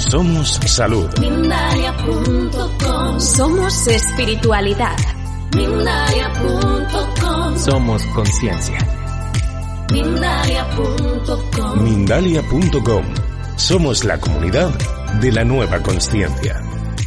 Somos salud. Mindalia.com. Somos espiritualidad. Mindalia.com. Somos conciencia. Mindalia.com. Mindalia.com. Somos la comunidad de la nueva consciencia.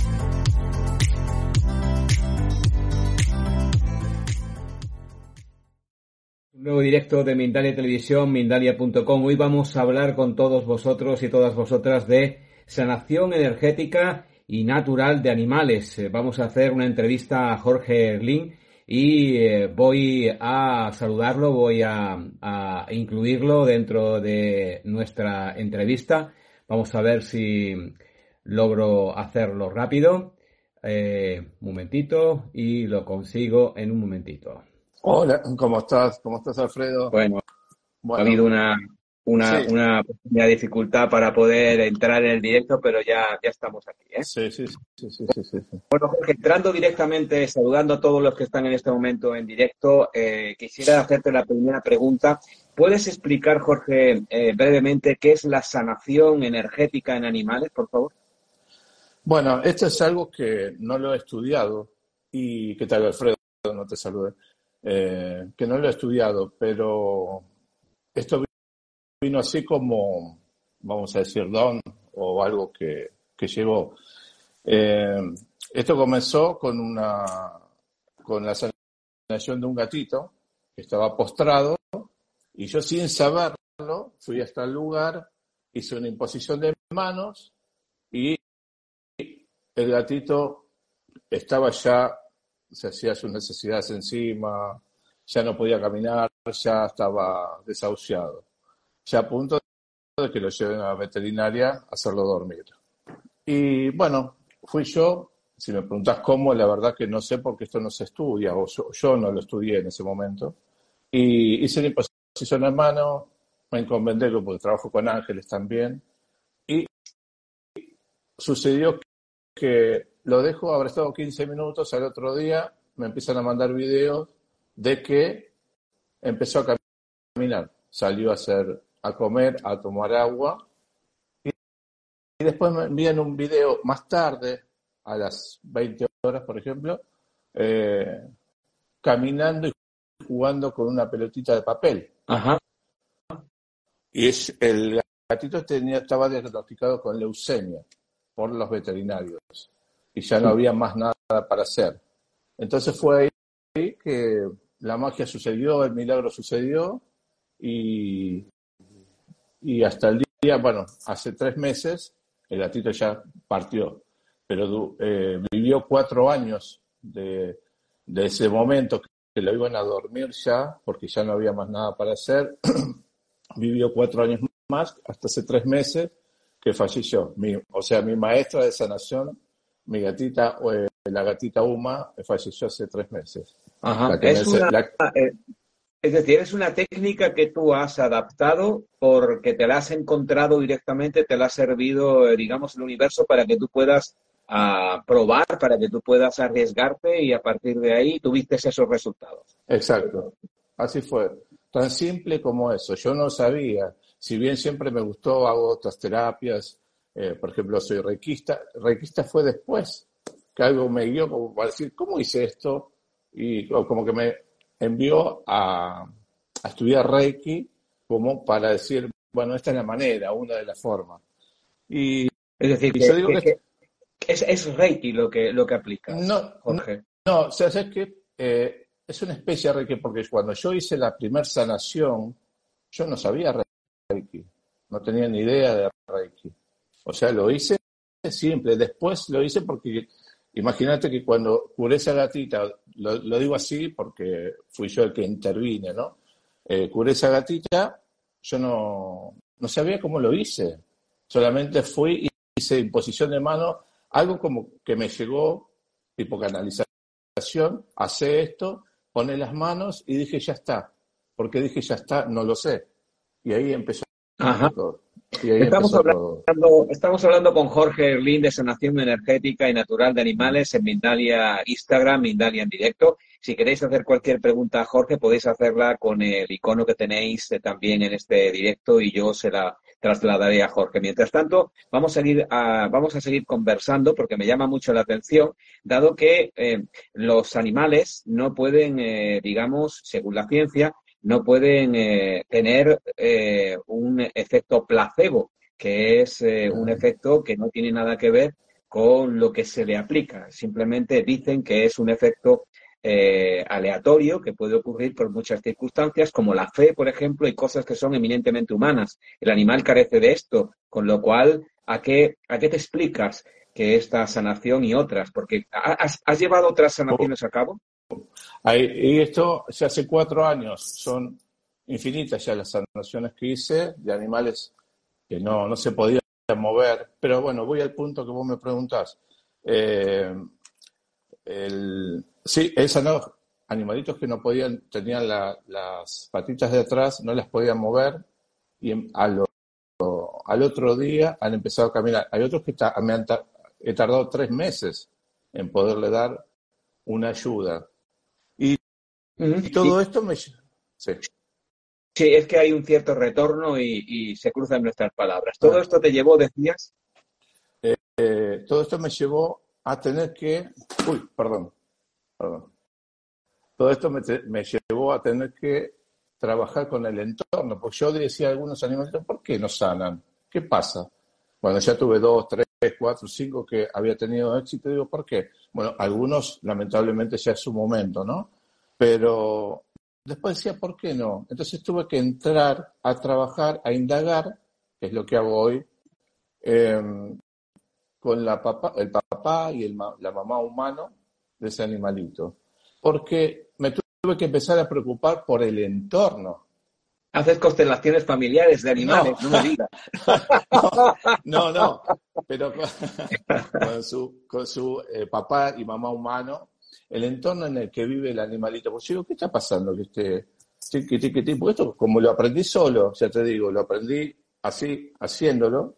Un nuevo directo de Mindalia Televisión, Mindalia.com. Hoy vamos a hablar con todos vosotros y todas vosotras de sanación energética y natural de animales. Vamos a hacer una entrevista a Jorge Erlín y voy a saludarlo, voy a incluirlo dentro de nuestra entrevista. Vamos a ver si logro hacerlo rápido. Un momentito, y lo consigo en un momentito. Hola, ¿cómo estás? ¿Cómo estás, Alfredo? Bueno, ha habido una pequeña dificultad para poder entrar en el directo, pero ya estamos aquí, ¿eh? Sí. Bueno, Jorge, entrando directamente, saludando a todos los que están en este momento en directo, quisiera hacerte la primera pregunta. ¿Puedes explicar, Jorge, brevemente qué es la sanación energética en animales, por favor? Bueno, esto es algo que no lo he estudiado. ¿Y qué tal, Alfredo? No te saludé. Que no lo he estudiado, pero esto vino así como, vamos a decir, don o algo que llegó. Esto comenzó con la sanación de un gatito que estaba postrado, y yo, sin saberlo, fui hasta el lugar, hice una imposición de manos y el gatito estaba ya, se hacía sus necesidades encima, ya no podía caminar, ya estaba desahuciado, ya a punto de que lo lleven a la veterinaria a hacerlo dormir. Y bueno, fui yo. Si me preguntas cómo, la verdad que no sé, porque esto no se estudia, o yo no lo estudié en ese momento. Y hice la imposición en mano, me encomendé, porque trabajo con ángeles también, y sucedió que lo dejo, habrá estado 15 minutos, al otro día me empiezan a mandar videos de que empezó a caminar, salió a comer, a tomar agua, y después me envían un video más tarde, a las 20 horas, por ejemplo, caminando y jugando con una pelotita de papel. Ajá. Y el gatito estaba diagnosticado con leucemia por los veterinarios, y ya no había más nada para hacer. Entonces fue ahí que la magia sucedió, el milagro sucedió, y hasta el día, bueno, hace 3 meses, el gatito ya partió, pero vivió 4 años de ese momento que lo iban a dormir ya, porque ya no había más nada para hacer. Vivió 4 años más, hasta hace 3 meses que falleció. Mi maestra de sanación, mi gatita, la gatita Uma, falleció hace 3 meses. Ajá. Es decir, es una técnica que tú has adaptado porque te la has encontrado directamente, te la ha servido, digamos, el universo para que tú puedas probar, para que tú puedas arriesgarte, y a partir de ahí tuviste esos resultados. Exacto. Así fue. Tan simple como eso. Yo no sabía. Si bien siempre me gustó, hago otras terapias. Por ejemplo, soy reikista. Reikista fue después que algo me guió como para decir, ¿cómo hice esto? Y como que me envió a estudiar Reiki, como para decir, bueno, esta es la manera, una de las formas. Y es decir, yo digo que es Reiki lo que aplicas, Jorge. No, o sea, es que es una especie de Reiki, porque cuando yo hice la primer sanación, yo no sabía Reiki, no tenía ni idea de Reiki. O sea, lo hice simple. Después lo hice porque, imagínate que cuando curé esa gatita, lo digo así porque fui yo el que intervine, ¿no? Curé esa gatita, yo no sabía cómo lo hice. Solamente fui y hice imposición de mano, algo como que me llegó, tipo canalización, hace esto, pone las manos, y dije, ya está. ¿Por qué dije ya está? No lo sé. Y ahí empezó todo. Estamos hablando con Jorge Erlín de sanación energética y natural de animales en Mindalia Instagram, Mindalia en directo. Si queréis hacer cualquier pregunta a Jorge, podéis hacerla con el icono que tenéis también en este directo, y yo se la trasladaré a Jorge. Mientras tanto, vamos a seguir conversando porque me llama mucho la atención, dado que los animales no pueden, digamos, según la ciencia, no pueden tener un efecto placebo, que es un efecto que no tiene nada que ver con lo que se le aplica. Simplemente dicen que es un efecto aleatorio que puede ocurrir por muchas circunstancias, como la fe, por ejemplo, y cosas que son eminentemente humanas. El animal carece de esto, con lo cual, ¿a qué te explicas que esta sanación y otras? Porque ¿has llevado otras sanaciones a cabo? Y esto ya hace 4 años, son infinitas ya las sanaciones que hice de animales que no se podían mover, pero bueno, voy al punto que vos me preguntás. Sí, he sanado animalitos que no podían, tenían las patitas de atrás, no las podían mover, y al otro día han empezado a caminar. Hay otros que he tardado 3 meses en poderle dar una ayuda. Y todo esto me... Sí. Sí, es que hay un cierto retorno y se cruzan nuestras palabras. ¿Todo esto te llevó, decías? Todo esto me llevó a tener que... Perdón. Todo esto me llevó a tener que trabajar con el entorno, porque yo decía a algunos animalitos, ¿por qué no sanan? ¿Qué pasa? Bueno, ya tuve 2, 3, 4, 5 que había tenido éxito, digo, ¿por qué? Bueno, algunos lamentablemente ya es su momento, ¿no? Pero después decía, ¿por qué no? Entonces tuve que entrar a trabajar, a indagar, que es lo que hago hoy, con el papá y la mamá humano de ese animalito. Porque me tuve que empezar a preocupar por el entorno. Haces constelaciones familiares de animales, no me digas. No, pero con su papá y mamá humano, el entorno en el que vive el animalito. Pues yo digo, ¿qué está pasando? Que porque esto, como lo aprendí solo, ya te digo, lo aprendí así, haciéndolo,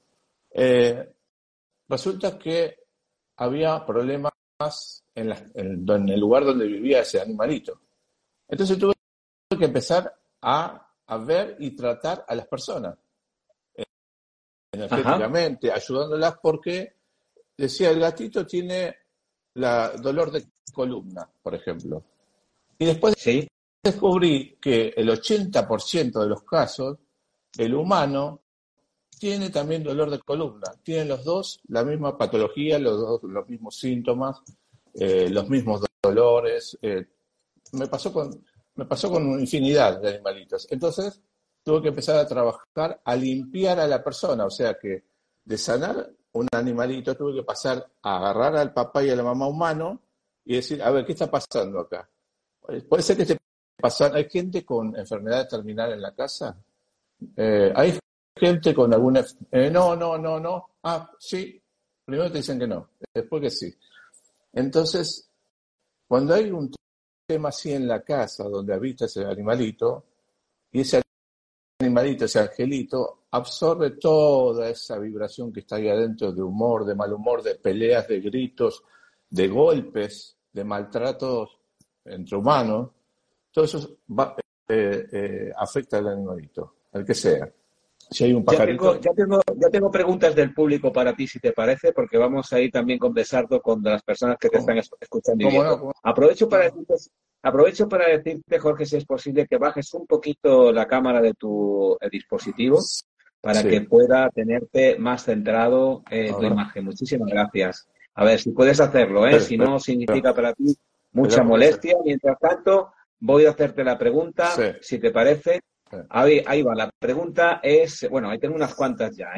resulta que había problemas en el lugar donde vivía ese animalito. Entonces tuve que empezar a ver y tratar a las personas energéticamente, ayudándolas, porque decía, el gatito tiene dolor de columna, por ejemplo. Y después descubrí que el 80% de los casos, el humano tiene también dolor de columna. Tienen los dos la misma patología, los mismos síntomas, los mismos dolores. Me pasó con infinidad de animalitos. Entonces, tuve que empezar a trabajar, a limpiar a la persona. O sea que de sanar un animalito tuve que pasar a agarrar al papá y a la mamá humano y decir, a ver, ¿qué está pasando acá? Puede ser que esté pasando. ¿Hay gente con enfermedad terminal en la casa? ¿Hay gente con alguna... No. Ah, sí. Primero te dicen que no, después que sí. Entonces, cuando hay un tema así en la casa donde habita ese animalito, y ese animalito, ese angelito, absorbe toda esa vibración que está ahí adentro de humor, de mal humor, de peleas, de gritos, de golpes, de maltratos entre humanos, todo eso afecta al animalito, al que sea. Si hay un pajarito... Ya tengo preguntas del público para ti, si te parece, porque vamos a ir también conversando con las personas que te están escuchando y viendo. ¿Cómo no? Aprovecho para decirte, Jorge, si es posible, que bajes un poquito la cámara de tu dispositivo para que pueda tenerte más centrado tu imagen. Muchísimas gracias. A ver, si puedes hacerlo, si no significa para ti mucha molestia. Mientras tanto, voy a hacerte la pregunta, si te parece. Ahí va, la pregunta es, bueno, ahí tengo unas cuantas ya,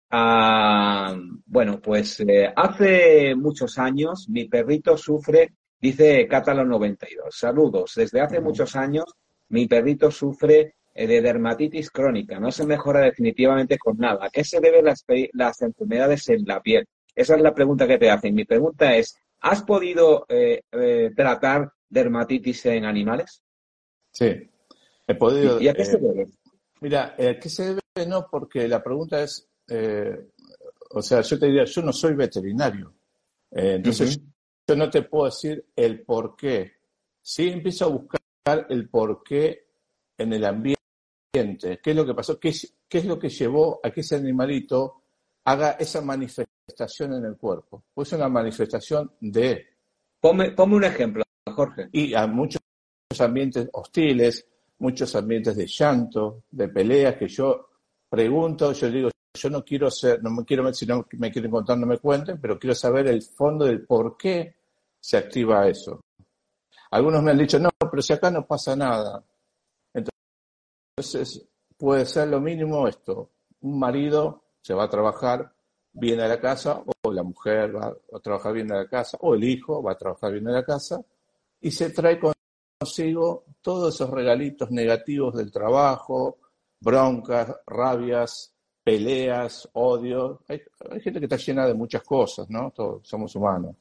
hace muchos años mi perrito sufre, dice Catalan92, saludos, desde hace muchos años mi perrito sufre de dermatitis crónica, no se mejora definitivamente con nada. ¿A qué se deben las enfermedades en la piel? Esa es la pregunta que te hacen. Mi pregunta es, ¿has podido tratar dermatitis en animales? Sí. He podido, ¿Y a qué se debe? Mira, ¿qué se debe? No, porque la pregunta es, yo te diría, yo no soy veterinario, entonces yo no te puedo decir el por qué. Sí, empiezo a buscar el por qué en el ambiente, qué es lo que pasó, qué qué es lo que llevó a que ese animalito haga esa manifestación en el cuerpo. Pues es una manifestación de... Ponme un ejemplo, Jorge. Y a muchos ambientes hostiles, muchos ambientes de llanto, de peleas, que yo pregunto, yo digo, yo no quiero ser, no me quiero, si no me quieren contar, no me cuenten, pero quiero saber el fondo del por qué se activa eso. Algunos me han dicho, no, pero si acá no pasa nada. Entonces, puede ser lo mínimo esto. Un marido se va a trabajar, viene a la casa, o la mujer va a trabajar bien a la casa, o el hijo va a trabajar bien a la casa, y se trae consigo todos esos regalitos negativos del trabajo, broncas, rabias, peleas, odio. Hay gente que está llena de muchas cosas, ¿no? Todos somos humanos.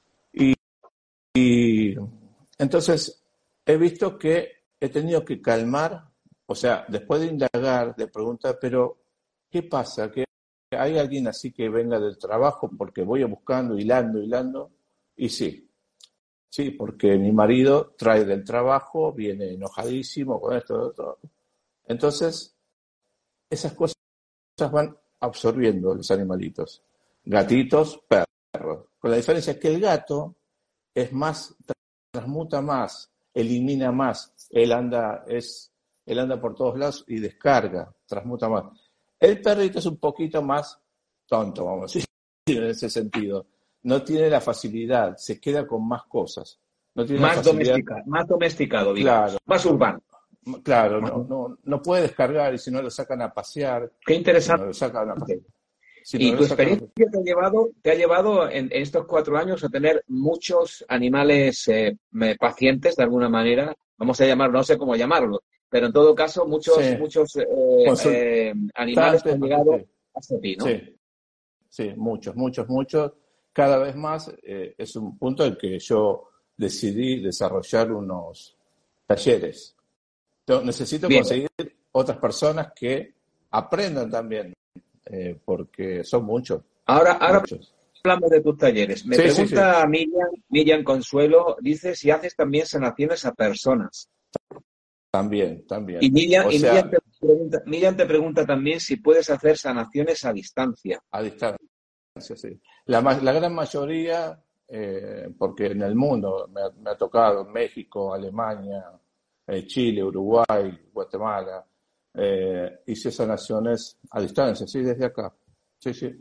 Y entonces he visto que he tenido que calmar, o sea, después de indagar, de preguntar, pero ¿qué pasa? ¿Que hay alguien así que venga del trabajo? Porque voy buscando, hilando, y sí, porque mi marido trae del trabajo, viene enojadísimo con esto. Entonces, esas cosas van absorbiendo los animalitos. Gatitos, perros. Con la diferencia que el gato es más, transmuta más, elimina más. Él anda por todos lados y descarga, transmuta más. El perrito es un poquito más tonto, vamos a decir, en ese sentido. No tiene la facilidad, se queda con más cosas. No tiene más domesticado, digamos. Claro, más urbano. Claro, no puede descargar, y si no lo sacan a pasear. Qué interesante. Si no lo sacan a pasear. ¿Y tu experiencia te ha llevado en estos 4 años a tener muchos animales pacientes, de alguna manera? Vamos a llamar, no sé cómo llamarlo, pero en todo caso muchos animales que han llegado hasta ti, ¿no? Sí, muchos. Cada vez más es un punto en que yo decidí desarrollar unos talleres. Necesito conseguir otras personas que aprendan también, porque son muchos. Ahora hablamos de tus talleres. Me pregunta Miriam Consuelo, dice si haces también sanaciones a personas. También. Y Miriam te pregunta también si puedes hacer sanaciones a distancia. A distancia, sí. La gran mayoría, porque en el mundo me ha tocado México, Alemania, Chile, Uruguay, Guatemala, hice sanaciones a distancia, sí, desde acá. Sí.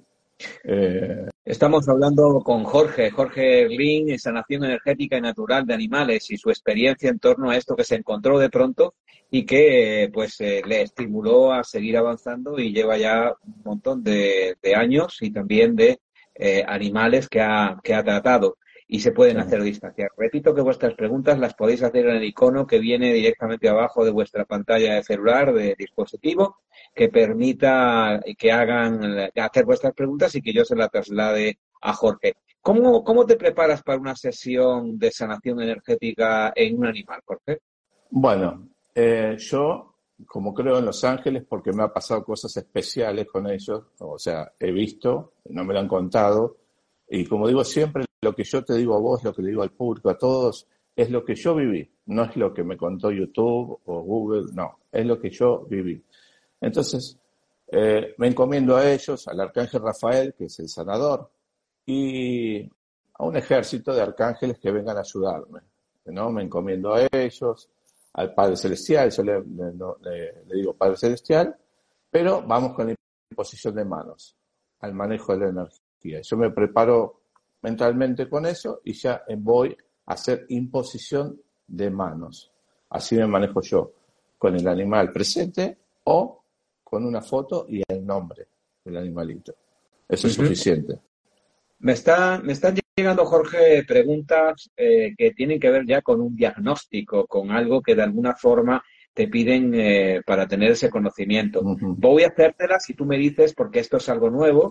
Estamos hablando con Jorge Erlín, en sanación energética y natural de animales, y su experiencia en torno a esto que se encontró de pronto y que le estimuló a seguir avanzando, y lleva ya un montón de años y también de animales que ha tratado, y se pueden hacer a distancia. Repito que vuestras preguntas las podéis hacer en el icono que viene directamente abajo de vuestra pantalla de celular, de dispositivo, que permita que hagan hacer vuestras preguntas y que yo se las traslade a Jorge. ¿Cómo te preparas para una sesión de sanación energética en un animal, Jorge? Bueno, yo, como creo en los ángeles, porque me ha pasado cosas especiales con ellos, o sea, he visto, no me lo han contado, y como digo siempre, lo que yo te digo a vos, lo que le digo al público, a todos, es lo que yo viví, no es lo que me contó YouTube o Google, no, es lo que yo viví. Entonces, me encomiendo a ellos, al arcángel Rafael, que es el sanador, y a un ejército de arcángeles que vengan a ayudarme, ¿no? Me encomiendo a ellos, al Padre Celestial, yo le digo Padre Celestial, pero vamos con la imposición de manos, al manejo de la energía. Yo me preparo mentalmente con eso y ya voy a hacer imposición de manos. Así me manejo yo, con el animal presente o con una foto y el nombre del animalito. Eso es suficiente. Me están llegando, Jorge, preguntas que tienen que ver ya con un diagnóstico, con algo que de alguna forma te piden para tener ese conocimiento. Voy a hacértelas y tú me dices, porque esto es algo nuevo,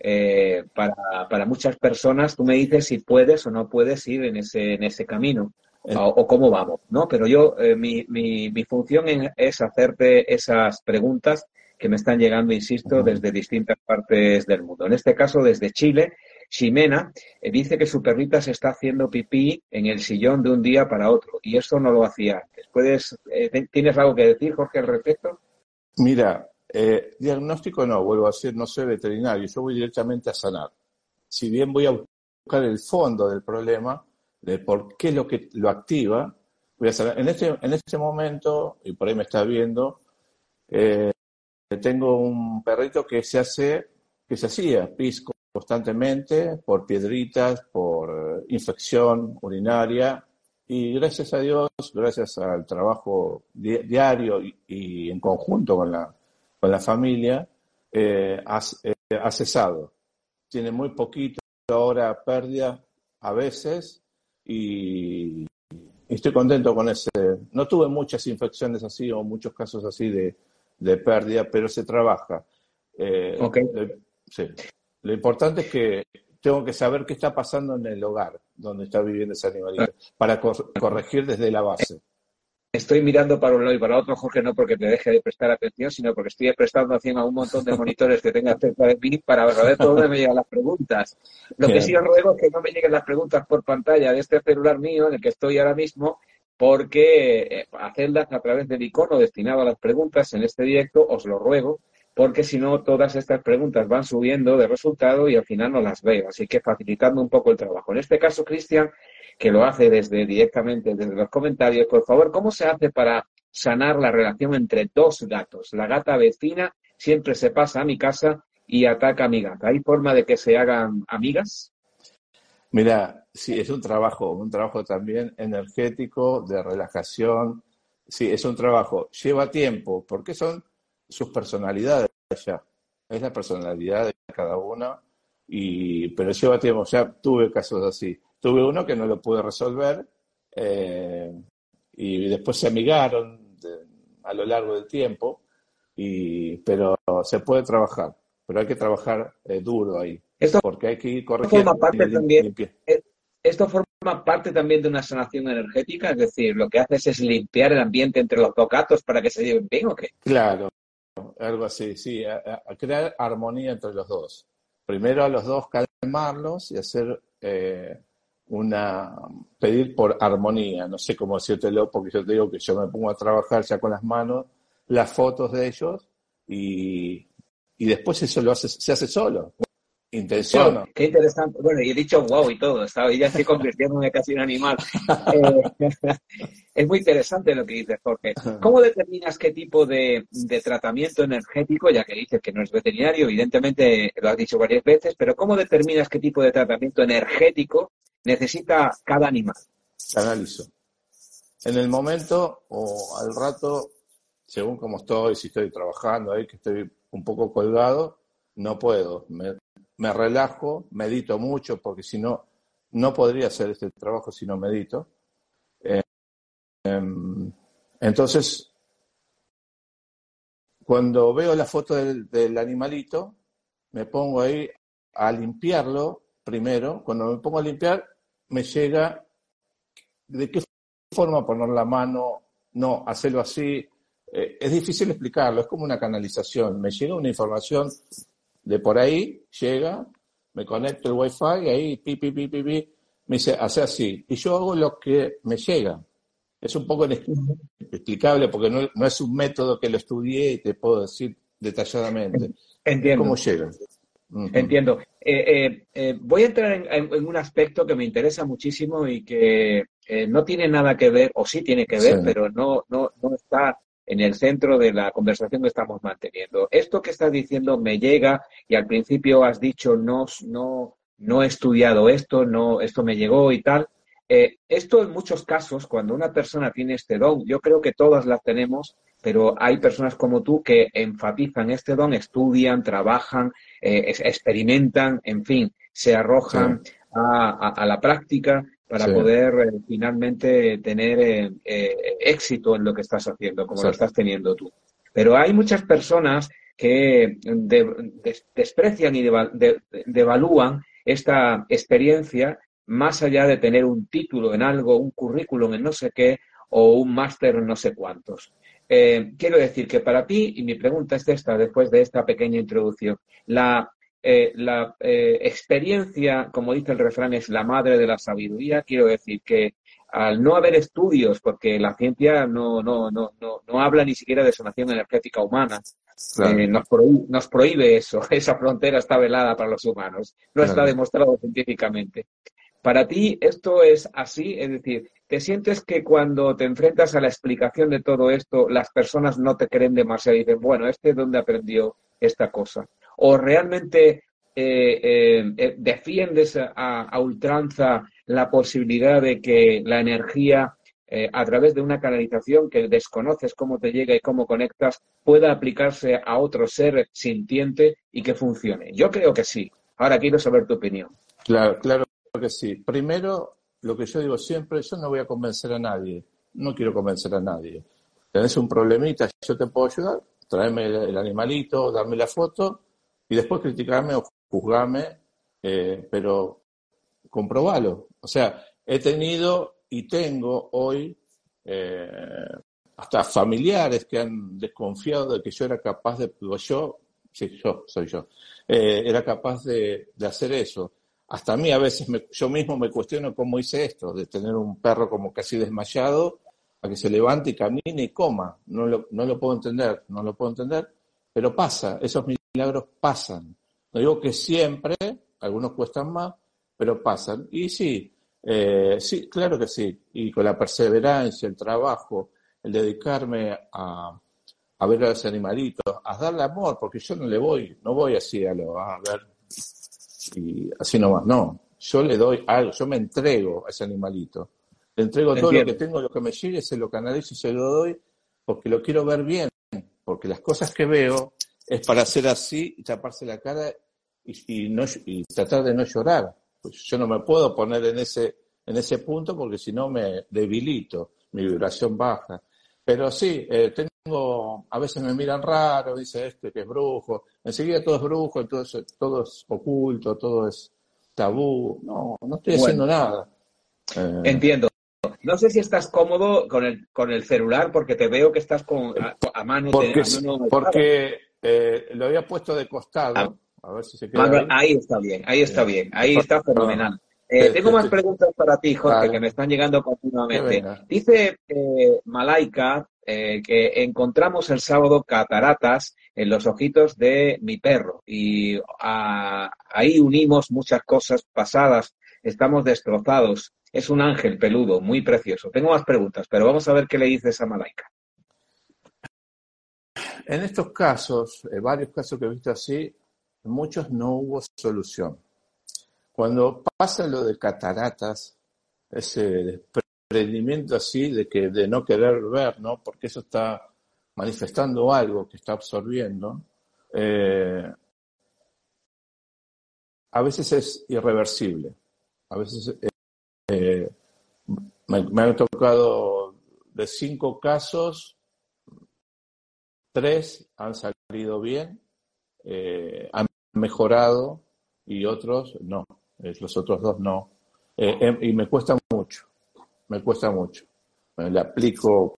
para muchas personas, tú me dices si puedes o no puedes ir en ese camino. O cómo vamos, ¿no? Pero yo, mi función es hacerte esas preguntas que me están llegando, insisto, desde distintas partes del mundo. En este caso, desde Chile, Ximena dice que su perrita se está haciendo pipí en el sillón de un día para otro, y eso no lo hacía antes. ¿Tienes algo que decir, Jorge, al respecto? Mira, Diagnóstico no, vuelvo a decir, no soy veterinario, yo voy directamente a sanar. Si bien voy a buscar el fondo del problema, de por qué es lo que lo activa, voy a sanar. En este momento, y por ahí me está viendo, tengo un perrito que se hacía pis constantemente por piedritas, por infección urinaria, y gracias a Dios, gracias al trabajo diario y en conjunto con la familia, ha cesado. Tiene muy poquito ahora pérdida a veces y estoy contento con ese. No tuve muchas infecciones así o muchos casos así de pérdida, pero se trabaja. Okay. Sí. Lo importante es que tengo que saber qué está pasando en el hogar donde está viviendo ese animalito para corregir desde la base. Estoy mirando para un lado y para otro, Jorge, no porque te deje de prestar atención, sino porque estoy prestando atención a un montón de monitores que tenga cerca de mí para saber por dónde me llegan las preguntas. Lo que sí os ruego es que no me lleguen las preguntas por pantalla de este celular mío en el que estoy ahora mismo, porque hacerlas a través del icono destinado a las preguntas en este directo, os lo ruego, porque si no todas estas preguntas van subiendo de resultado y al final no las veo. Así que facilitando un poco el trabajo. En este caso, Cristian, que lo hace directamente desde los comentarios, por favor, ¿cómo se hace para sanar la relación entre dos gatos? La gata vecina siempre se pasa a mi casa y ataca a mi gata. ¿Hay forma de que se hagan amigas? Mira, sí, es un trabajo también energético, de relajación. Sí, es un trabajo. Lleva tiempo, porque son sus personalidades ya. Es la personalidad de cada una, pero lleva tiempo. Ya tuve casos así. Tuve uno que no lo pude resolver y después se amigaron a lo largo del tiempo, pero se puede trabajar, pero hay que trabajar duro ahí, porque hay que ir corrigiendo. Esto forma parte también de una sanación energética, es decir, lo que haces es limpiar el ambiente entre los dos gatos para que se lleven bien, ¿o qué? Claro, algo así, sí, a crear armonía entre los dos. Primero a los dos calmarlos y hacer pedir por armonía, no sé cómo decírtelo, porque yo te digo que yo me pongo a trabajar ya con las manos, las fotos de ellos y después eso se hace solo. Intenciono. Wow, qué interesante. Bueno, y he dicho wow y todo, ya estoy convirtiéndome casi en un animal. Es muy interesante lo que dices, Jorge. ¿Cómo determinas qué tipo de tratamiento energético, ya que dices que no es veterinario, evidentemente lo has dicho varias veces, pero cómo determinas qué tipo de tratamiento energético necesita cada animal? Analizo. En el momento o al rato, según cómo estoy, si estoy trabajando ahí, que estoy un poco colgado, no puedo. Me relajo, medito mucho, porque si no, no podría hacer este trabajo si no medito. Entonces, cuando veo la foto del animalito, me pongo ahí a limpiarlo primero. Cuando me pongo a limpiar, me llega de qué forma poner la mano, no, hacerlo así. Es difícil explicarlo, es como una canalización. Me llega una información de por ahí, llega, me conecto el Wi-Fi y ahí, me dice, hace así. Y yo hago lo que me llega. Es un poco inexplicable porque no es un método que lo estudié y te puedo decir detalladamente. Entiendo. ¿Cómo llega? Entiendo. Voy a entrar en un aspecto que me interesa muchísimo y que no tiene nada que ver, o sí tiene que ver, sí, pero no está en el centro de la conversación que estamos manteniendo. Esto que estás diciendo me llega y al principio has dicho no he estudiado esto, esto me llegó y tal. Esto en muchos casos, cuando una persona tiene este don, yo creo que todas las tenemos, pero hay personas como tú que enfatizan este don, estudian, trabajan, experimentan, en fin, se arrojan sí, a la práctica para sí, poder finalmente tener éxito en lo que estás haciendo, como sí, lo estás teniendo tú. Pero hay muchas personas que desprecian y devalúan esta experiencia más allá de tener un título en algo, un currículum en no sé qué o un máster en no sé cuántos. Quiero decir que para ti, y mi pregunta es esta, después de esta pequeña introducción, la experiencia, como dice el refrán, es la madre de la sabiduría. Quiero decir que al no haber estudios, porque la ciencia no habla ni siquiera de sanación energética humana, Claro, Nos prohíbe eso. Esa frontera está velada para los humanos. No está claro. demostrado científicamente. Para ti esto es así, es decir, ¿te sientes que cuando te enfrentas a la explicación de todo esto, las personas no te creen demasiado y dicen, bueno, ¿este es donde aprendió esta cosa? ¿O realmente defiendes a ultranza la posibilidad de que la energía, a través de una canalización que desconoces cómo te llega y cómo conectas, pueda aplicarse a otro ser sintiente y que funcione? Yo creo que sí. Ahora quiero saber tu opinión. Claro, claro que sí. Primero, lo que yo digo siempre, yo no voy a convencer a nadie. No quiero convencer a nadie. Tenés un problemita, yo te puedo ayudar, traerme el animalito, darme la foto y después criticarme o juzgarme, pero comprobalo. O sea, he tenido y tengo hoy hasta familiares que han desconfiado de que yo era capaz de, soy yo, era capaz de hacer eso. Hasta a mí a veces yo mismo me cuestiono cómo hice esto, de tener un perro como casi desmayado, a que se levante y camine y coma. No lo puedo entender, pero pasa, esos milagros pasan. No digo que siempre, algunos cuestan más, pero pasan. Y sí, sí, claro que sí. Y con la perseverancia, el trabajo, el dedicarme a ver a los animalitos, a darle amor, porque yo no voy así a ver, y así nomás, no. Yo le doy algo, yo me entrego a ese animalito. Le entrego todo lo que tengo, lo que me llegue, se lo canalizo y se lo doy, porque lo quiero ver bien, porque las cosas que veo es para hacer así y taparse la cara y tratar de no llorar. Pues yo no me puedo poner en ese punto porque si no me debilito, mi vibración baja. Pero sí, a veces me miran raro, dice que es brujo. Enseguida todo es brujo, entonces todo es oculto, todo es tabú. No estoy haciendo nada. Entiendo. No sé si estás cómodo con el celular porque te veo que estás a mano. Porque lo había puesto de costado. A ver si se queda ahí. Ahí está bien, ahí está fenomenal. Tengo más preguntas para ti, Jorge, vale, que me están llegando continuamente. Dice Malaika que encontramos el sábado cataratas en los ojitos de mi perro y ahí unimos muchas cosas pasadas, estamos destrozados. Es un ángel peludo, muy precioso. Tengo más preguntas, pero vamos a ver qué le dices a Malaika. En estos casos, varios casos que he visto así, en muchos no hubo solución. Cuando pasa lo de cataratas, ese desprendimiento así de no querer ver, ¿no? Porque eso está manifestando algo que está absorbiendo, a veces es irreversible. A veces me han tocado de 5 casos, 3 han salido bien, han mejorado y otros no. Los otros 2 no. Y me cuesta mucho. Me le aplico,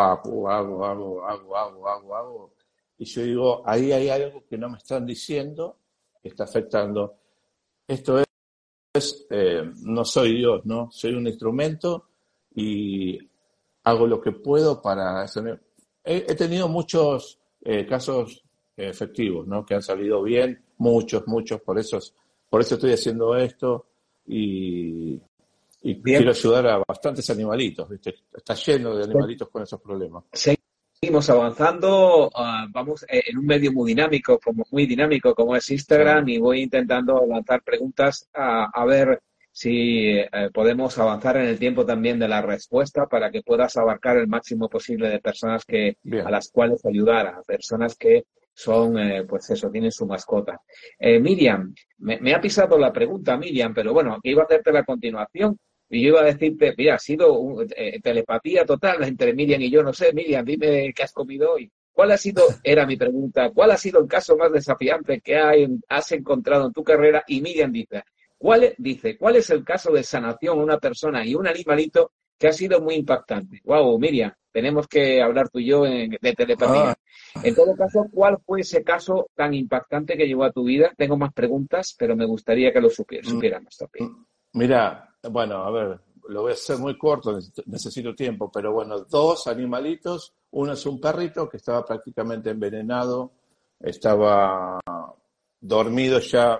hago. Y yo digo, ahí hay algo que no me están diciendo que está afectando. Esto no soy Dios, ¿no? Soy un instrumento y hago lo que puedo para eso. He tenido muchos casos efectivos, ¿no? Que han salido bien, muchos, por eso estoy haciendo esto y quiero ayudar a bastantes animalitos, ¿viste? Está lleno de animalitos con esos problemas. Seguimos avanzando, vamos en un medio muy dinámico como es Instagram, y voy intentando lanzar preguntas a ver si podemos avanzar en el tiempo también de la respuesta para que puedas abarcar el máximo posible de personas a las cuales ayudar, a personas que son, pues eso, tienen su mascota. Miriam, me ha pisado la pregunta, Miriam, pero bueno, iba a hacerte la continuación. Y yo iba a decirte, mira, ha sido telepatía total entre Miriam y yo. No sé, Miriam, dime qué has comido hoy. Era mi pregunta, ¿cuál ha sido el caso más desafiante que has encontrado en tu carrera? Y Miriam dice, ¿cuál es el caso de sanación a una persona y un animalito que ha sido muy impactante? Wow, Miriam, tenemos que hablar tú y yo de telepatía. En todo caso, ¿cuál fue ese caso tan impactante que llegó a tu vida? Tengo más preguntas, pero me gustaría que lo supiéramos también. Mira, bueno, a ver, lo voy a hacer muy corto, necesito tiempo, pero bueno, 2 animalitos. Uno es un perrito que estaba prácticamente envenenado estaba dormido ya,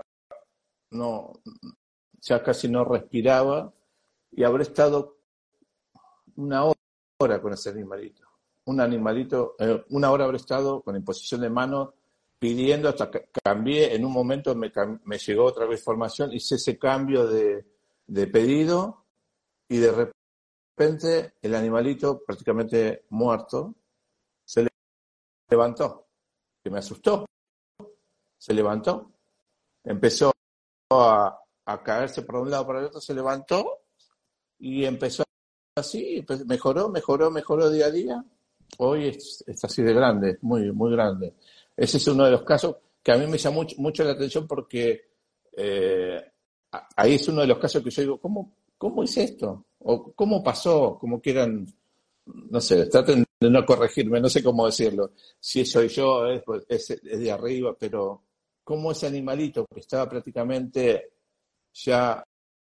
ya casi no respiraba, y habré estado una hora con ese animalito. Una hora habré estado con imposición de manos, pidiendo hasta que cambié. En un momento me llegó otra vez información, hice ese cambio de pedido, y de repente el animalito, prácticamente muerto, se levantó, que me asustó. Se levantó, empezó a caerse por un lado para el otro, se levantó y empezó así, mejoró día a día. Hoy es así de grande, muy, muy grande. Ese es uno de los casos que a mí me llamó mucho la atención, porque ahí es uno de los casos que yo digo, ¿cómo es esto? O ¿cómo pasó? Como quieran, no sé, traten de no corregirme, no sé cómo decirlo. Si soy yo, es de arriba, pero ¿cómo ese animalito que estaba prácticamente ya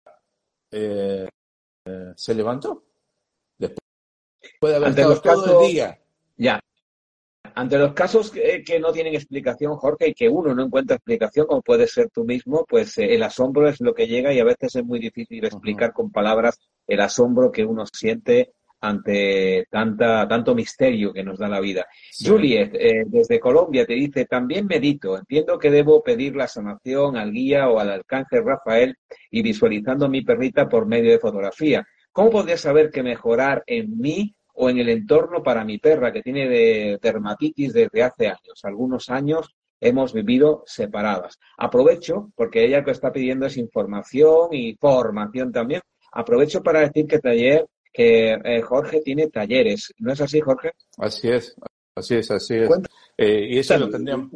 se levantó? Después de haber Ante estado los todo casos, el día. ya, ante los casos que no tienen explicación, Jorge, y que uno no encuentra explicación, como puede ser tú mismo, pues el asombro es lo que llega, y a veces es muy difícil explicar con palabras el asombro que uno siente ante tanto misterio que nos da la vida. Sí. Juliet, desde Colombia, te dice: también medito, entiendo que debo pedir la sanación al guía o al arcángel Rafael, y visualizando a mi perrita por medio de fotografía. ¿Cómo podría saber que mejorar en mí o en el entorno para mi perra, que tiene dermatitis desde hace años? Algunos años hemos vivido separadas. Aprovecho, porque ella lo que está pidiendo es información y formación también. Aprovecho para decir que Jorge tiene talleres. ¿No es así, Jorge? Así es. Cuéntanos, Y eso lo tendríamos.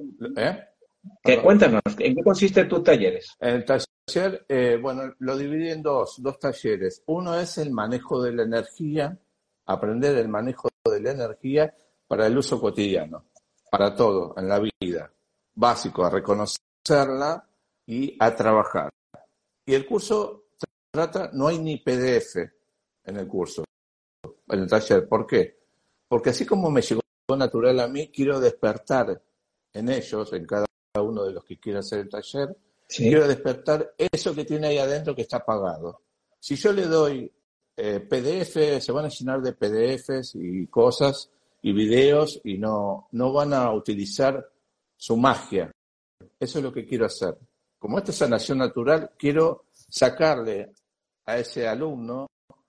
cuéntanos, ¿en qué consisten tus talleres? El taller, bueno, lo dividí en dos talleres. Uno es el manejo de la energía, aprender el manejo de la energía para el uso cotidiano, para todo en la vida. Básico, a reconocerla y a trabajar. Y el curso no hay ni PDF en el curso, en el taller. ¿Por qué? Porque así como me llegó natural a mí, quiero despertar en ellos, en cada uno de los que quiera hacer el taller, Sí. quiero despertar eso que tiene ahí adentro que está apagado. Si yo le doy PDF, se van a llenar de PDFs y cosas y videos, y no van a utilizar su magia. Eso es lo que quiero hacer. Como esta es sanación natural, quiero sacarle a ese alumno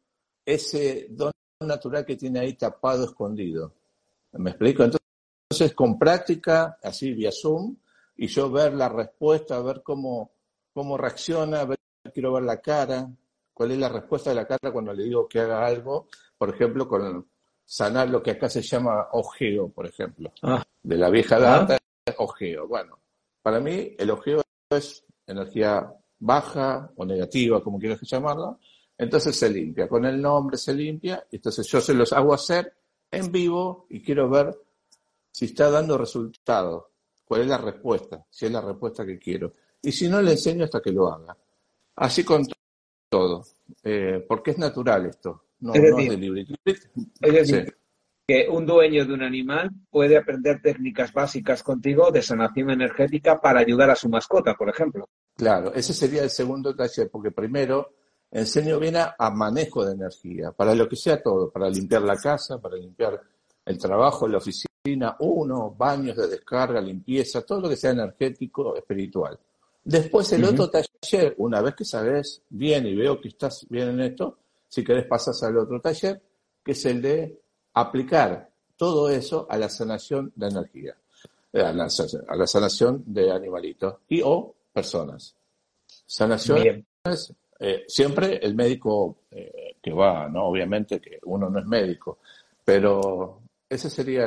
ese don natural que tiene ahí tapado, escondido. ¿Me explico? Entonces, con práctica, así vía Zoom, y yo ver la respuesta, ver cómo reacciona, quiero ver la cara, cuál es la respuesta de la cara cuando le digo que haga algo, por ejemplo, con sanar lo que acá se llama ojeo, por ejemplo. De la vieja data, ojeo. Bueno, para mí el ojeo es energía baja o negativa, como quieras llamarla. Entonces se limpia, con el nombre se limpia. Entonces yo se los hago hacer en vivo y quiero ver si está dando resultado, cuál es la respuesta, si es la respuesta que quiero. Y si no, le enseño hasta que lo haga. Así con todo, porque es natural esto, no es de libre. Es decir, que un dueño de un animal puede aprender técnicas básicas contigo de sanación energética para ayudar a su mascota, por ejemplo. Claro, ese sería el segundo taller, porque primero enseño bien a manejo de energía, para lo que sea todo, para limpiar la casa, para limpiar el trabajo, la oficina, baños de descarga, limpieza, todo lo que sea energético, espiritual. Después el otro taller, una vez que sabes bien y veo que estás bien en esto, si querés pasas al otro taller, que es el de aplicar todo eso a la sanación de energía, a la sanación de animalitos o personas. Sanaciones, siempre el médico que va, ¿no? Obviamente que uno no es médico, pero ese sería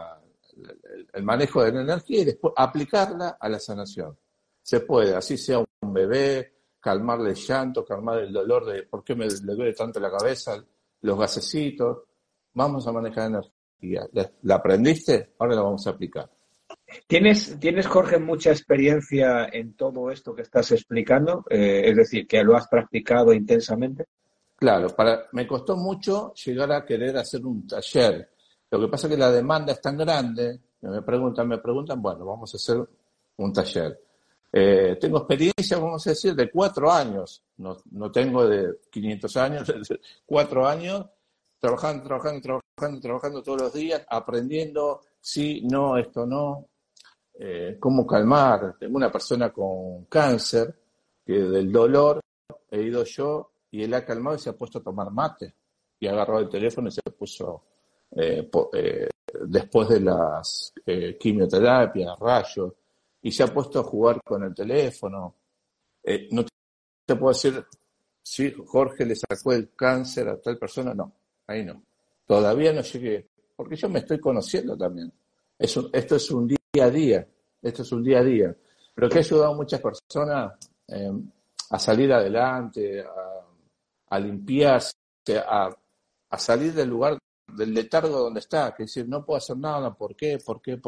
el manejo de la energía y después aplicarla a la sanación. Se puede, así sea un bebé, calmarle el llanto, calmar el dolor de por qué le duele tanto la cabeza, los gasecitos. Vamos a manejar energía. ¿La aprendiste? Ahora la vamos a aplicar. ¿Tienes, Jorge, mucha experiencia en todo esto que estás explicando? Es decir, que lo has practicado intensamente. Claro, me costó mucho llegar a querer hacer un taller. Lo que pasa es que la demanda es tan grande, Me preguntan, bueno, vamos a hacer un taller. Tengo experiencia, vamos a decir, de 4 años. No tengo de 500 años, 4 años, trabajando todos los días, aprendiendo, sí, no, esto no, cómo calmar. Tengo una persona con cáncer, que del dolor he ido yo, y él ha calmado y se ha puesto a tomar mate. Y ha agarrado el teléfono y se puso, después de las quimioterapias, rayos, y se ha puesto a jugar con el teléfono. No te puedo decir, sí, Jorge le sacó el cáncer a tal persona, no, ahí no. Todavía no llegué, porque yo me estoy conociendo también. Esto es un día a día, pero que ha ayudado a muchas personas a salir adelante, a limpiarse, a salir del lugar, del letargo donde está, que decir, no puedo hacer nada, ¿por qué?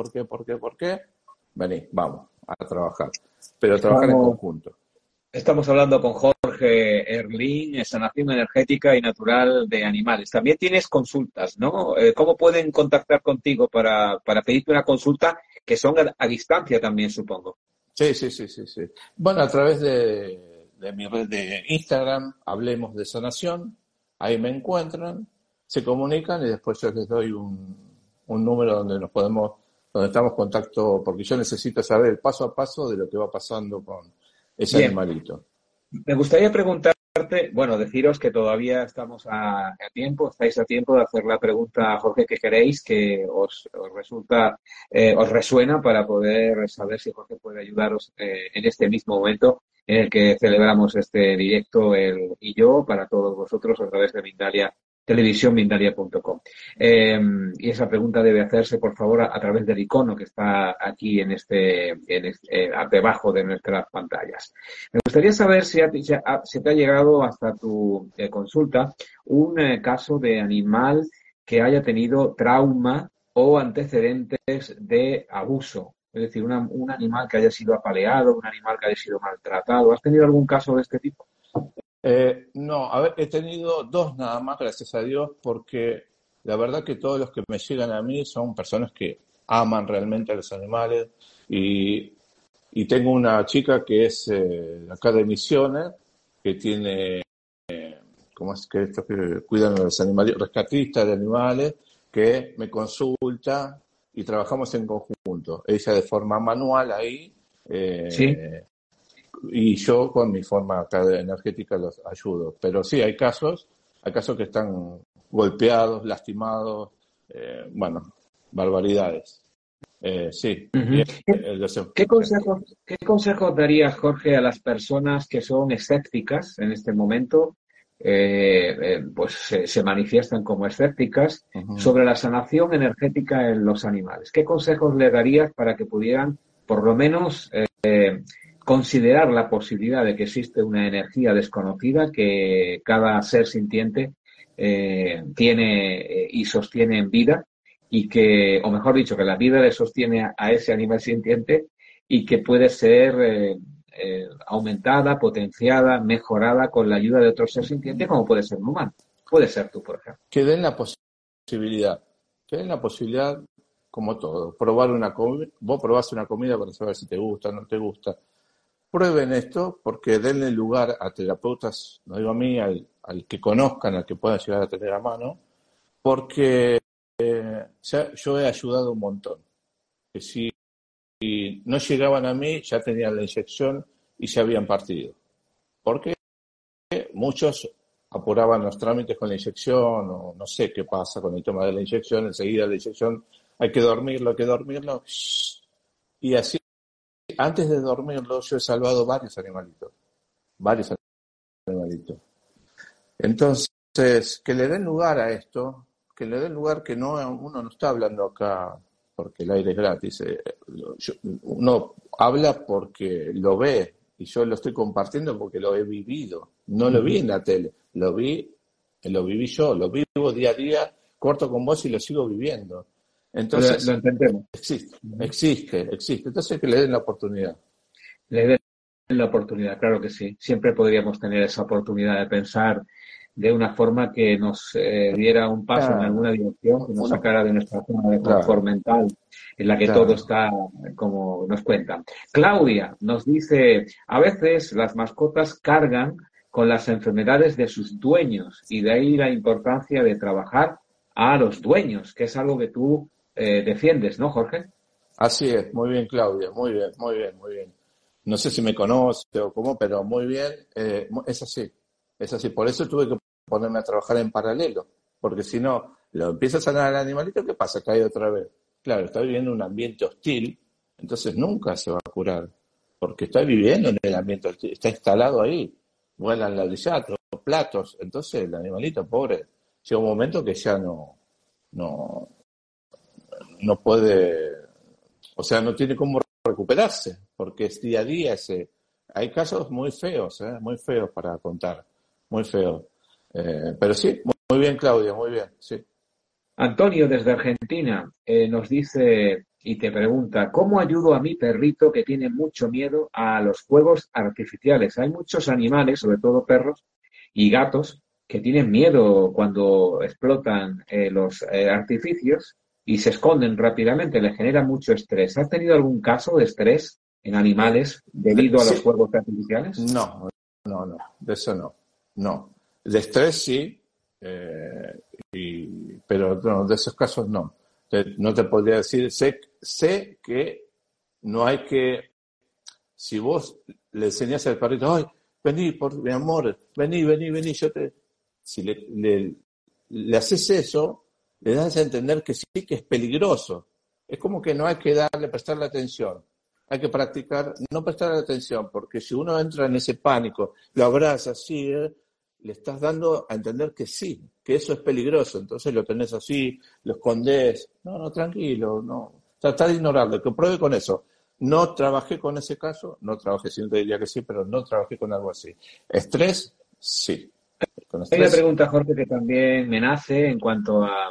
Vení, vamos a trabajar, pero trabajar en conjunto. Estamos hablando con Jorge Erlín, sanación energética y natural de animales. También tienes consultas, ¿no? ¿Cómo pueden contactar contigo para pedirte una consulta, que son a distancia también, supongo? Sí. Bueno, a través de mi red de Instagram, Hablemos de Sanación, ahí me encuentran, se comunican y después yo les doy un número donde estamos en contacto, porque yo necesito saber el paso a paso de lo que va pasando con ese animalito. Me gustaría preguntarte, bueno, deciros que todavía estamos a tiempo, estáis a tiempo de hacer la pregunta a Jorge que queréis, que os resuena, para poder saber si Jorge puede ayudaros en este mismo momento en el que celebramos este directo, él y yo, para todos vosotros a través de Mindalia Televisión, Mindalia.com. Y esa pregunta debe hacerse, por favor, a través del icono que está aquí debajo de nuestras pantallas. Me gustaría saber si te ha llegado hasta tu consulta un caso de animal que haya tenido trauma o antecedentes de abuso. Es decir, un animal que haya sido apaleado, un animal que haya sido maltratado. ¿Has tenido algún caso de este tipo? No, a ver, he tenido 2 nada más, gracias a Dios, porque la verdad que todos los que me llegan a mí son personas que aman realmente a los animales, y tengo una chica que es acá de Misiones, que tiene, ¿cómo es que estos que cuidan a los animales, rescatistas de animales, que me consulta y trabajamos en conjunto. Ella de forma manual ahí, Sí. Y yo con mi forma acá de energética los ayudo. Pero sí, hay casos que están golpeados, lastimados, barbaridades. Sí. Uh-huh. ¿Qué consejos darías, Jorge, a las personas que son escépticas en este momento? Pues se manifiestan como escépticas, uh-huh, sobre la sanación energética en los animales. ¿Qué consejos le darías para que pudieran, por lo menos, considerar la posibilidad de que existe una energía desconocida que cada ser sintiente tiene y sostiene en vida, y que, o mejor dicho, que la vida le sostiene a ese animal sintiente, y que puede ser aumentada, potenciada, mejorada con la ayuda de otro ser sintiente, como puede ser un humano? Puede ser tú, por ejemplo. Que den la posibilidad, como todo, probar una comida. Vos probás una comida para saber si te gusta o no te gusta. Prueben esto, porque denle lugar a terapeutas, no digo a mí, al que conozcan, al que puedan llegar a tener a mano, porque yo he ayudado un montón. Que si no llegaban a mí, ya tenían la inyección y se habían partido. Porque muchos apuraban los trámites con la inyección, o no sé qué pasa con el tema de la inyección, enseguida la inyección hay que dormirlo, y así. Antes de dormirlo, yo he salvado varios animalitos. Entonces, que le den lugar a esto, que le den lugar, que uno no está hablando acá porque el aire es gratis. Uno habla porque lo ve, y yo lo estoy compartiendo porque lo he vivido. No lo vi en la tele, lo viví yo, lo vivo día a día, corto con vos y lo sigo viviendo. Entonces, lo entendemos. Existe. Entonces, que le den la oportunidad. Le den la oportunidad, claro que sí. Siempre podríamos tener esa oportunidad de pensar de una forma que nos diera un paso en alguna dirección, que nos sacara de nuestra zona de confort mental, en la que todo está como nos cuentan. Claudia nos dice, a veces las mascotas cargan con las enfermedades de sus dueños y de ahí la importancia de trabajar a los dueños, que es algo que tú defiendes, ¿no, Jorge? Así es, muy bien, Claudia, muy bien, muy bien, muy bien. No sé si me conoce o cómo, pero muy bien, es así, es así. Por eso tuve que ponerme a trabajar en paralelo, porque si no, lo empieza a sanar al animalito, ¿qué pasa? Cae otra vez. Claro, está viviendo un ambiente hostil, entonces nunca se va a curar, porque está viviendo en el ambiente hostil, está instalado ahí, vuelan ladrillos, platos, entonces el animalito, pobre, llega un momento que ya no puede, o sea, no tiene cómo recuperarse, porque es día a día hay casos muy feos para contar, muy feos. Pero sí, muy bien, Claudia, muy bien, sí. Antonio, desde Argentina, nos dice y te pregunta, ¿cómo ayudo a mi perrito que tiene mucho miedo a los fuegos artificiales? Hay muchos animales, sobre todo perros y gatos, que tienen miedo cuando explotan los artificios y se esconden rápidamente, le genera mucho estrés. ¿Has tenido algún caso de estrés en animales debido a los Sí, fuegos artificiales? no, de eso no. De estrés sí, pero no, de esos casos no. No te podría decir, sé que no hay que, si vos le enseñás al perrito, ay, vení, por mi amor, vení, si le haces eso, le das a entender que sí, que es peligroso. Es como que no hay que prestarle atención. Hay que practicar, no prestarle atención, porque si uno entra en ese pánico, lo abraza así, le estás dando a entender que sí, que eso es peligroso. Entonces lo tenés así, lo escondés. No, tranquilo, no. Tratá de ignorarlo, que pruebe con eso. No trabajé con ese caso, no trabajé, si no te diría que sí, pero no trabajé con algo así. Estrés, sí. Con Hay una estrés, pregunta, Jorge, que también me nace en cuanto a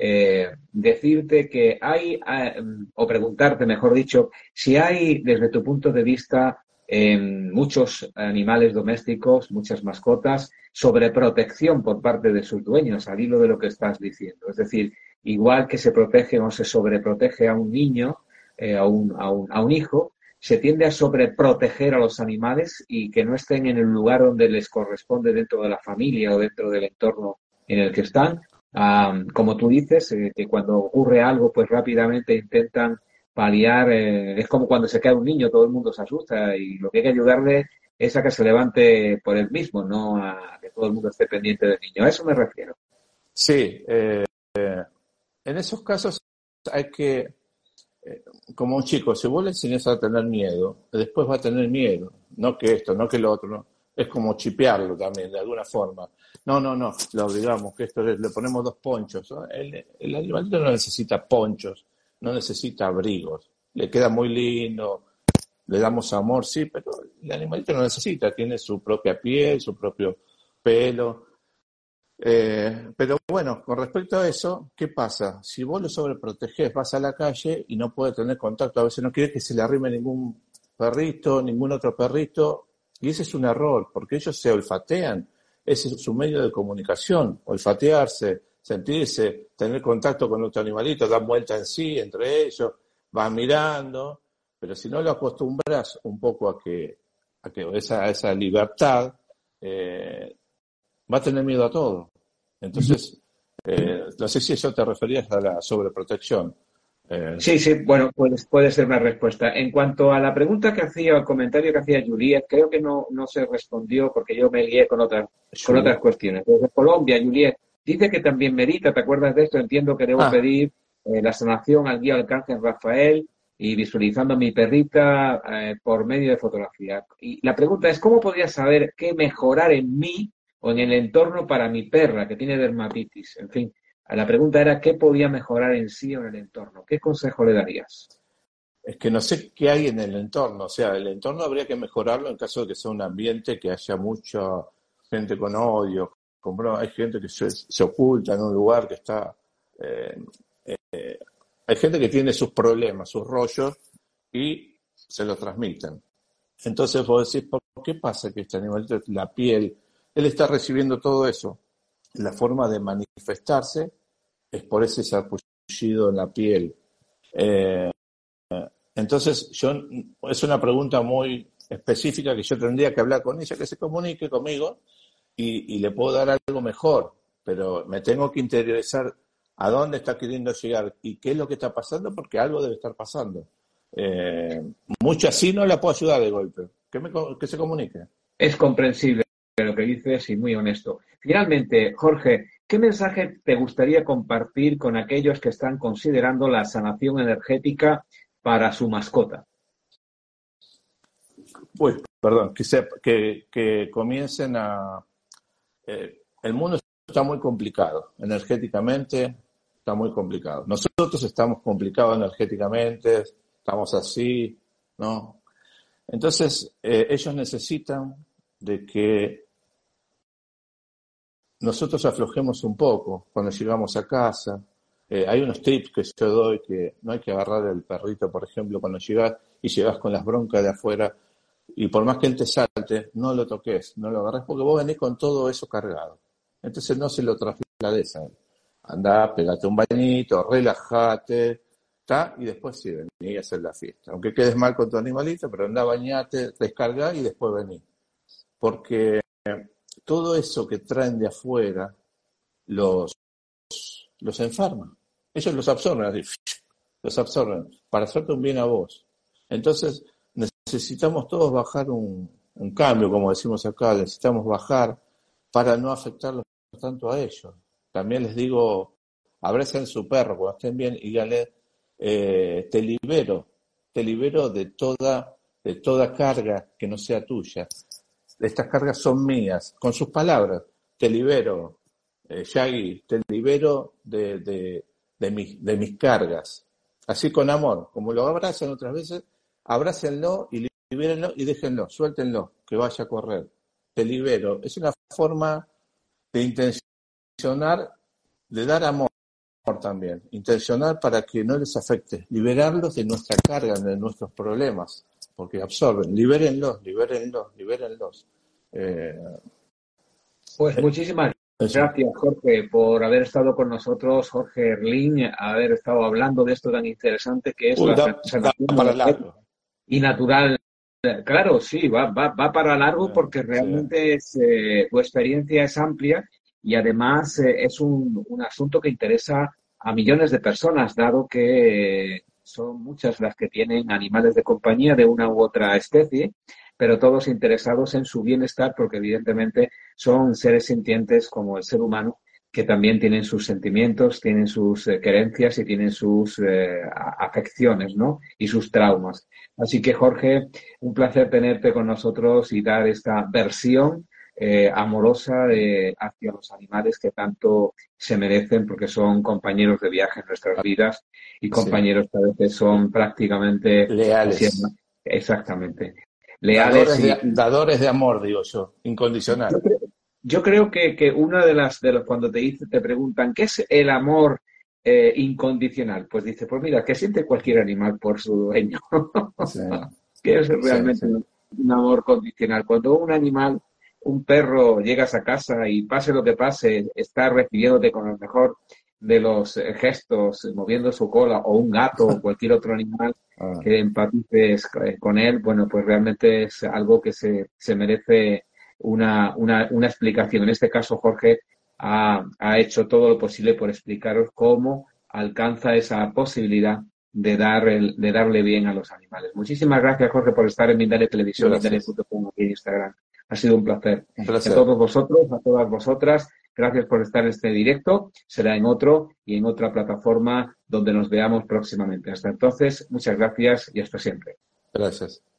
decirte que hay, o preguntarte, mejor dicho, si hay, desde tu punto de vista, muchos animales domésticos, muchas mascotas, sobreprotección por parte de sus dueños, al hilo de lo que estás diciendo. Es decir, igual que se protege o se sobreprotege a un niño, a un hijo, se tiende a sobreproteger a los animales y que no estén en el lugar donde les corresponde dentro de la familia o dentro del entorno en el que están. Como tú dices, que cuando ocurre algo, pues rápidamente intentan paliar. Es como cuando se cae un niño, todo el mundo se asusta y lo que hay que ayudarle es a que se levante por él mismo, no a que todo el mundo esté pendiente del niño. A eso me refiero. sí. En esos casos hay que, como un chico, si vos le enseñás a tener miedo, después va a tener miedo. No que esto, no que lo otro, no. Es como chipearlo también, de alguna forma. No, lo obligamos, que esto le ponemos 2 ponchos. ¿No? El animalito no necesita ponchos, no necesita abrigos. Le queda muy lindo, le damos amor, sí, pero el animalito no necesita, tiene su propia piel, su propio pelo. Pero bueno, con respecto a eso, ¿qué pasa? Si vos lo sobreprotegés, vas a la calle y no puede tener contacto, a veces no quiere que se le arrime ningún perrito, ningún otro perrito, y ese es un error, porque ellos se olfatean, ese es su medio de comunicación, olfatearse, sentirse, tener contacto con otro animalito, dar vuelta en sí, entre ellos, van mirando, pero si no lo acostumbras un poco a que esa libertad, va a tener miedo a todo. Entonces, no sé si eso te referías a la sobreprotección. Sí, bueno, puede ser una respuesta. En cuanto a la pregunta que hacía, o el comentario que hacía Juliet, creo que no se respondió porque yo me lié con otras cuestiones. Desde Colombia, Juliet dice que también medita, ¿te acuerdas de esto? Entiendo que debo pedir la sanación al guía Arcángel Rafael y visualizando a mi perrita por medio de fotografía. Y la pregunta es, ¿cómo podría saber qué mejorar en mí o en el entorno para mi perra que tiene dermatitis? En fin. La pregunta era qué podía mejorar en sí o en el entorno. ¿Qué consejo le darías? Es que no sé qué hay en el entorno. O sea, el entorno habría que mejorarlo en caso de que sea un ambiente que haya mucha gente con odio. Hay gente que se oculta en un lugar que está... hay gente que tiene sus problemas, sus rollos, y se los transmiten. Entonces vos decís, ¿por qué pasa que este animalito, la piel, él está recibiendo todo eso? la forma de manifestarse es por ese sarpullido en la piel. Entonces, es una pregunta muy específica que yo tendría que hablar con ella, que se comunique conmigo y le puedo dar algo mejor, pero me tengo que interiorizar a dónde está queriendo llegar y qué es lo que está pasando, porque algo debe estar pasando. Mucho así no la puedo ayudar de golpe. Que se comunique. Es comprensible lo que dices y muy honesto. Finalmente, Jorge, ¿qué mensaje te gustaría compartir con aquellos que están considerando la sanación energética para su mascota? Uy, perdón, que comiencen a... el mundo está muy complicado, energéticamente está muy complicado. Nosotros estamos complicados energéticamente, estamos así, ¿no? Entonces, ellos necesitan de que nosotros aflojemos un poco cuando llegamos a casa. Hay unos tips que yo doy, que no hay que agarrar el perrito, por ejemplo, cuando llegas y llegas con las broncas de afuera, y por más que él te salte, no lo toques, no lo agarres, porque vos venís con todo eso cargado. Entonces no se lo traslades a él. Andá, pegate un bañito, relájate, ¿tá? Y después sí, vení a hacer la fiesta. Aunque quedes mal con tu animalito, pero andá, bañate, descarga y después vení. Porque todo eso que traen de afuera los enferma. Ellos los absorben, así, los absorben, para hacerte un bien a vos. Entonces, necesitamos todos bajar un cambio, como decimos acá, necesitamos bajar para no afectarlos tanto a ellos. También les digo, abracen su perro cuando estén bien y díganle, te libero de toda carga que no sea tuya. Estas cargas son mías, con sus palabras. Te libero, Shaggy, te libero de mis cargas. Así con amor, como lo abrazan otras veces, abrácenlo y libérenlo y déjenlo, suéltenlo, que vaya a correr. Te libero. Es una forma de intencionar, de dar amor también. Intencionar para que no les afecte. Liberarlos de nuestra carga, de nuestros problemas. Porque absorben. Libérenlos. Pues muchísimas gracias, Jorge, por haber estado con nosotros, Jorge Erling, haber estado hablando de esto tan interesante que es la sanación para largo. Y natural. Claro, sí, va para largo porque realmente tu experiencia es amplia y además es un asunto que interesa a millones de personas, dado que son muchas las que tienen animales de compañía de una u otra especie, pero todos interesados en su bienestar porque evidentemente son seres sintientes como el ser humano, que también tienen sus sentimientos, tienen sus querencias y tienen sus afecciones, ¿no? Y sus traumas. Así que, Jorge, un placer tenerte con nosotros y dar esta versión amorosa hacia los animales que tanto se merecen porque son compañeros de viaje en nuestras vidas y compañeros que a veces son prácticamente... leales. Exactamente. Leales dadores de amor, digo yo, incondicional. Yo creo que una de las cuando te preguntan ¿qué es el amor incondicional? Pues dice, pues mira, ¿qué siente cualquier animal por su dueño? Sí. Que es realmente un amor condicional. Cuando un animal, un perro, llegas a casa y pase lo que pase, está recibiéndote con el mejor de los gestos, moviendo su cola, o un gato o cualquier otro animal que empatices con él, bueno, pues realmente es algo que se merece una explicación. En este caso, Jorge ha hecho todo lo posible por explicaros cómo alcanza esa posibilidad de darle bien a los animales. Muchísimas gracias, Jorge, por estar en Mindalia Televisión, Mindalia.com aquí en Instagram. Ha sido un placer. A todos vosotros, a todas vosotras, gracias por estar en este directo. Será en otro y en otra plataforma donde nos veamos próximamente. Hasta entonces, muchas gracias y hasta siempre. Gracias.